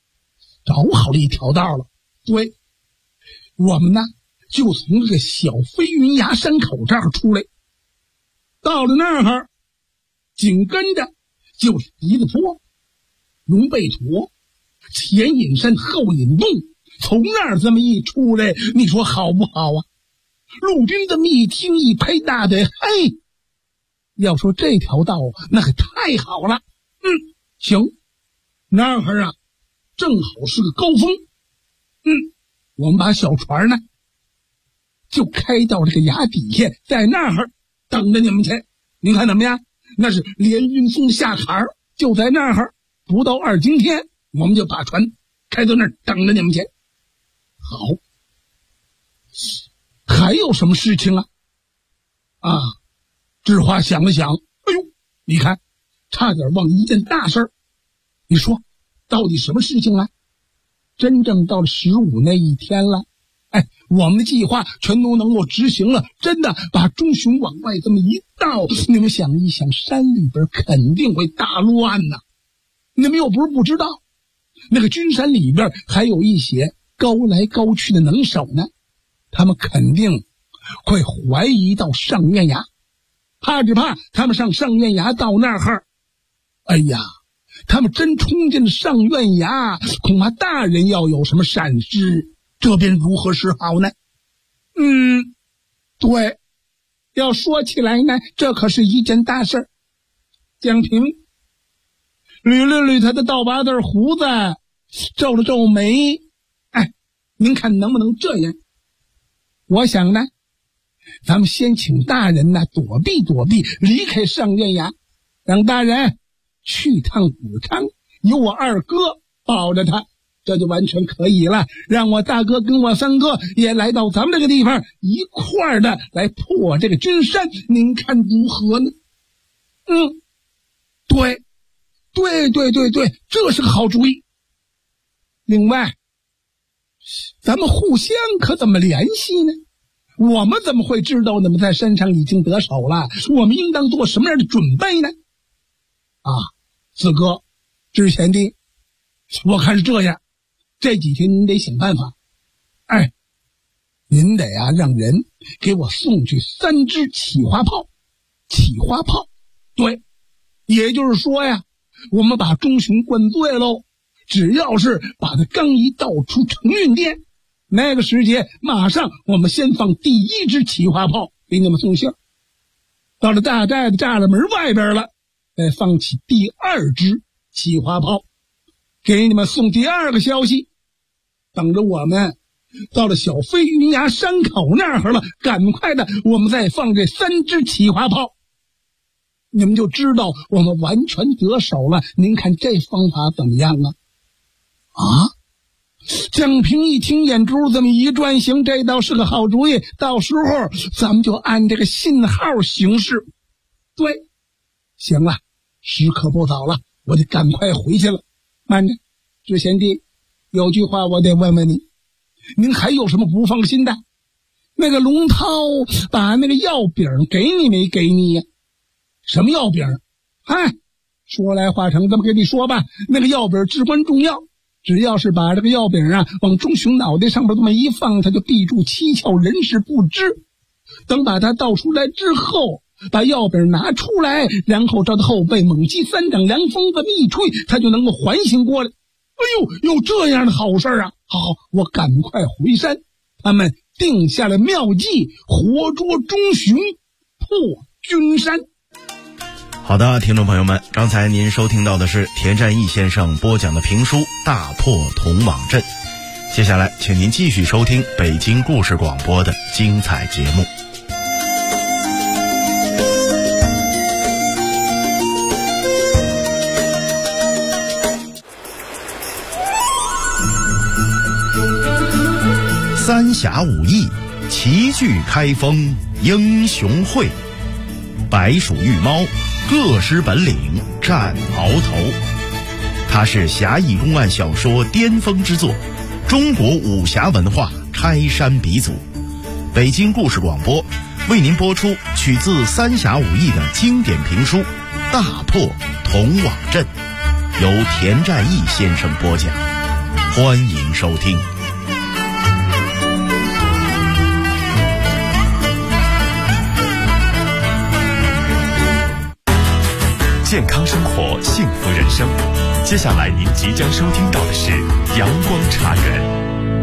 对，我们呢就从这个小飞云崖山口这儿出来，到了那儿紧跟着就是鼻子坡、龙背驼、前引山后引洞，从那儿这么一出来，你说好不好啊？陆军这么一听，一拍大腿，嘿，要说这条道那可太好了。行，那儿啊正好是个高峰。我们把小船呢就开到这个崖底下，在那儿等着你们去。您看怎么样？那是连云峰下坎儿，就在那儿，不到2更天，我们就把船开到那儿等着你们去。好，还有什么事情啊？智华想了想，哎呦，你看，差点忘一件大事儿。你说，到底什么事情啊？真正到了15那一天了，我们的计划全都能够执行了，真的把中雄往外这么一倒，你们想一想，山里边肯定会大乱呐。你们又不是不知道，那个军山里边还有一些高来高去的能手呢，他们肯定会怀疑到上院崖，怕他们上上院崖到那儿，哎呀，他们真冲进了上院崖，恐怕大人要有什么闪失，这便如何是好呢？对，要说起来呢，这可是一件大事。蒋平捋了捋他的倒拔子胡子，皱了皱眉，您看能不能这样？我想呢，咱们先请大人呢躲避，离开上院崖，让大人去趟武昌，有我二哥保着他，这就完全可以了。让我大哥跟我三哥也来到咱们这个地方，一块儿的来破这个军山，您看如何呢？对，这是个好主意。另外，咱们互相可怎么联系呢？我们怎么会知道你们在山上已经得手了？我们应当做什么样的准备呢？四哥，知贤弟，我看是这样，这几天您得想办法。您得让人给我送去3支起花炮。对，也就是说呀，我们把中雄灌醉喽，只要是把他刚一倒出承运殿，那个时节马上我们先放第1支起花炮给你们送信，到了大寨的栅栏门外边了，再放起第2支起花炮给你们送第2个消息。等着我们到了小飞云崖山口那儿了，赶快的我们再放这3支起花炮，你们就知道我们完全得手了。您看这方法怎么样啊？蒋平一听，眼珠这么一转，行，这倒是个好主意，到时候咱们就按这个信号行事。对，行了，时刻不早了，我得赶快回去了。慢着，知贤弟，有句话我得问问你，您还有什么不放心的？那个龙涛把那个药饼给你没给你呀？什么药饼？说来话长，这么跟你说吧，那个药饼至关重要，只要是把这个药饼往中雄脑袋上边这么一放，他就闭住七窍，人事不知。等把它倒出来之后，把药饼拿出来，然后照他后背猛击3掌凉风这么一吹，他就能够缓醒过来。有这样的好事啊！好，我赶快回山。他们定下了妙计，活捉中雄，破军山。 好的，听众朋友们，刚才您收听到的是田占义先生播讲的评书《大破铜网阵》。接下来请您继续收听北京故事广播的精彩节目。三峡武艺，齐聚开封英雄会，白鼠玉猫，各施本领战鳌头。它是侠义公案小说巅峰之作，中国武侠文化开山鼻祖。北京故事广播为您播出取自三峡武艺的经典评书《大破铜网阵》。 由田占义先生播讲，欢迎收听。 健康生活，幸福人生。接下来您即将收听到的是阳光茶园。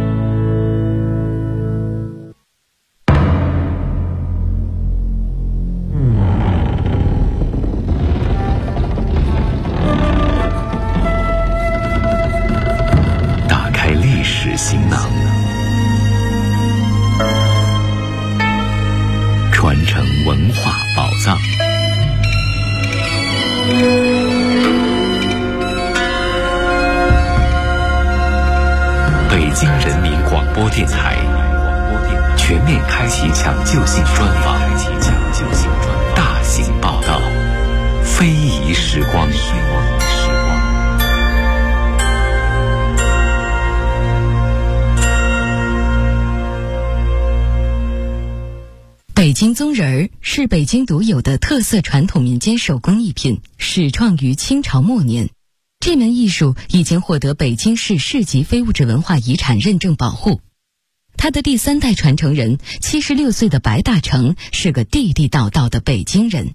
打开历史行囊，传承文化宝藏。北京人民广播电台全面开启抢救性专访，大型报道，非遗时光。 北京宗仁儿是北京独有的特色传统民间手工艺品，始创于清朝末年。这门艺术已经获得北京市市级非物质文化遗产认证保护。他的第3代传承人76岁的白大成是个地地道道的北京人。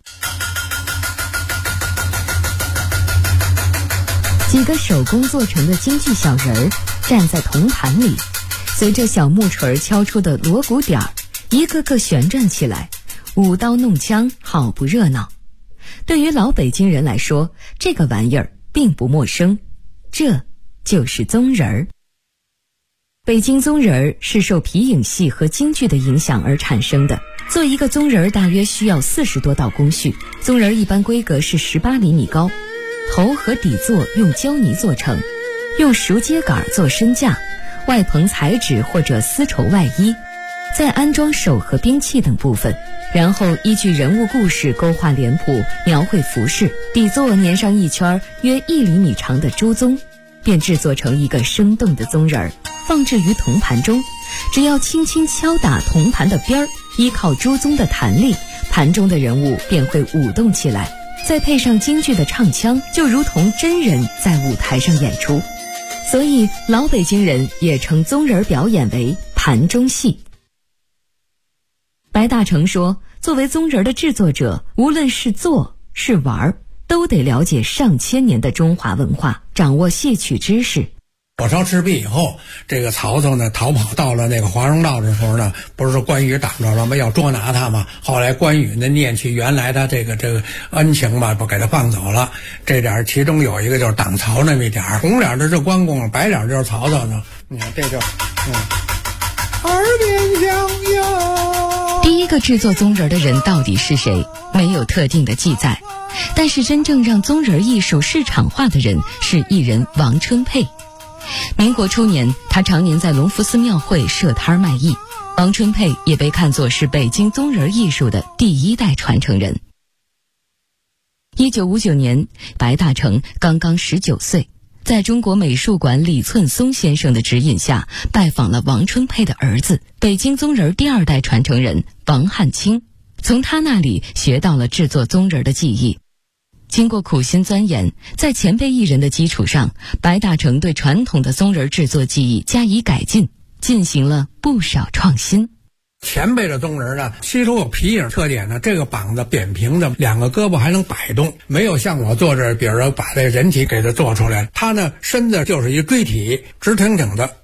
几个手工做成的京剧小人儿站在铜盘里，随着小木锤敲出的锣鼓点儿，一个个旋转起来，舞刀弄枪，好不热闹。对于老北京人来说，这个玩意儿并不陌生，这就是宗仁儿。北京宗仁儿是受皮影戏和京剧的影响而产生的。做一个宗仁儿大约需要40多道工序，宗仁儿一般规格是18厘米高，头和底座用胶泥做成，用熟秸秆做身架，外棚彩纸或者丝绸外衣，再安装手和兵器等部分，然后依据人物故事勾画脸谱，描绘服饰，底座粘上一圈约1厘米长的猪鬃，便制作成一个生动的宗仁儿，放置于铜盘中。只要轻轻敲打铜盘的边儿，依靠猪鬃的弹力，盘中的人物便会舞动起来，再配上京剧的唱腔，就如同真人在舞台上演出。所以老北京人也称宗仁儿表演为盘中戏。白大成说，作为宗仁儿的制作者，无论是做是玩，都得了解上千年的中华文化，掌握戏曲知识。 火烧赤壁以后，这个曹操呢逃跑到了那个华容道的时候呢，不是关羽挡着了吗？要捉拿他嘛。后来关羽呢念起原来他这个恩情嘛，不给他放走了。这点其中有一个就是挡曹那么一点，红脸的是关公，白脸就是曹操呢。你看这就耳边响哟。 第一个制作宗仁儿的人到底是谁？没有特定的记载。但是真正让宗仁儿艺术市场化的人是艺人王春佩。民国初年，他常年在隆福寺庙会设摊卖艺。王春佩也被看作是北京宗仁儿艺术的第1代传承人。1959年，白大成刚刚19岁，在中国美术馆李寸松先生的指引下，拜访了王春佩的儿子，北京宗仁儿第2代传承人王汉卿，从他那里学到了制作宗仁儿的技艺。经过苦心钻研，在前辈艺人的基础上，白大成对传统的宗仁儿制作技艺加以改进，进行了不少创新。 前辈的宗仁呢，吸收有皮影特点呢，这个膀子扁平的，2个胳膊还能摆动，没有像我做这，比如说把这人体给它做出来，他呢身子就是一锥体，直挺挺的。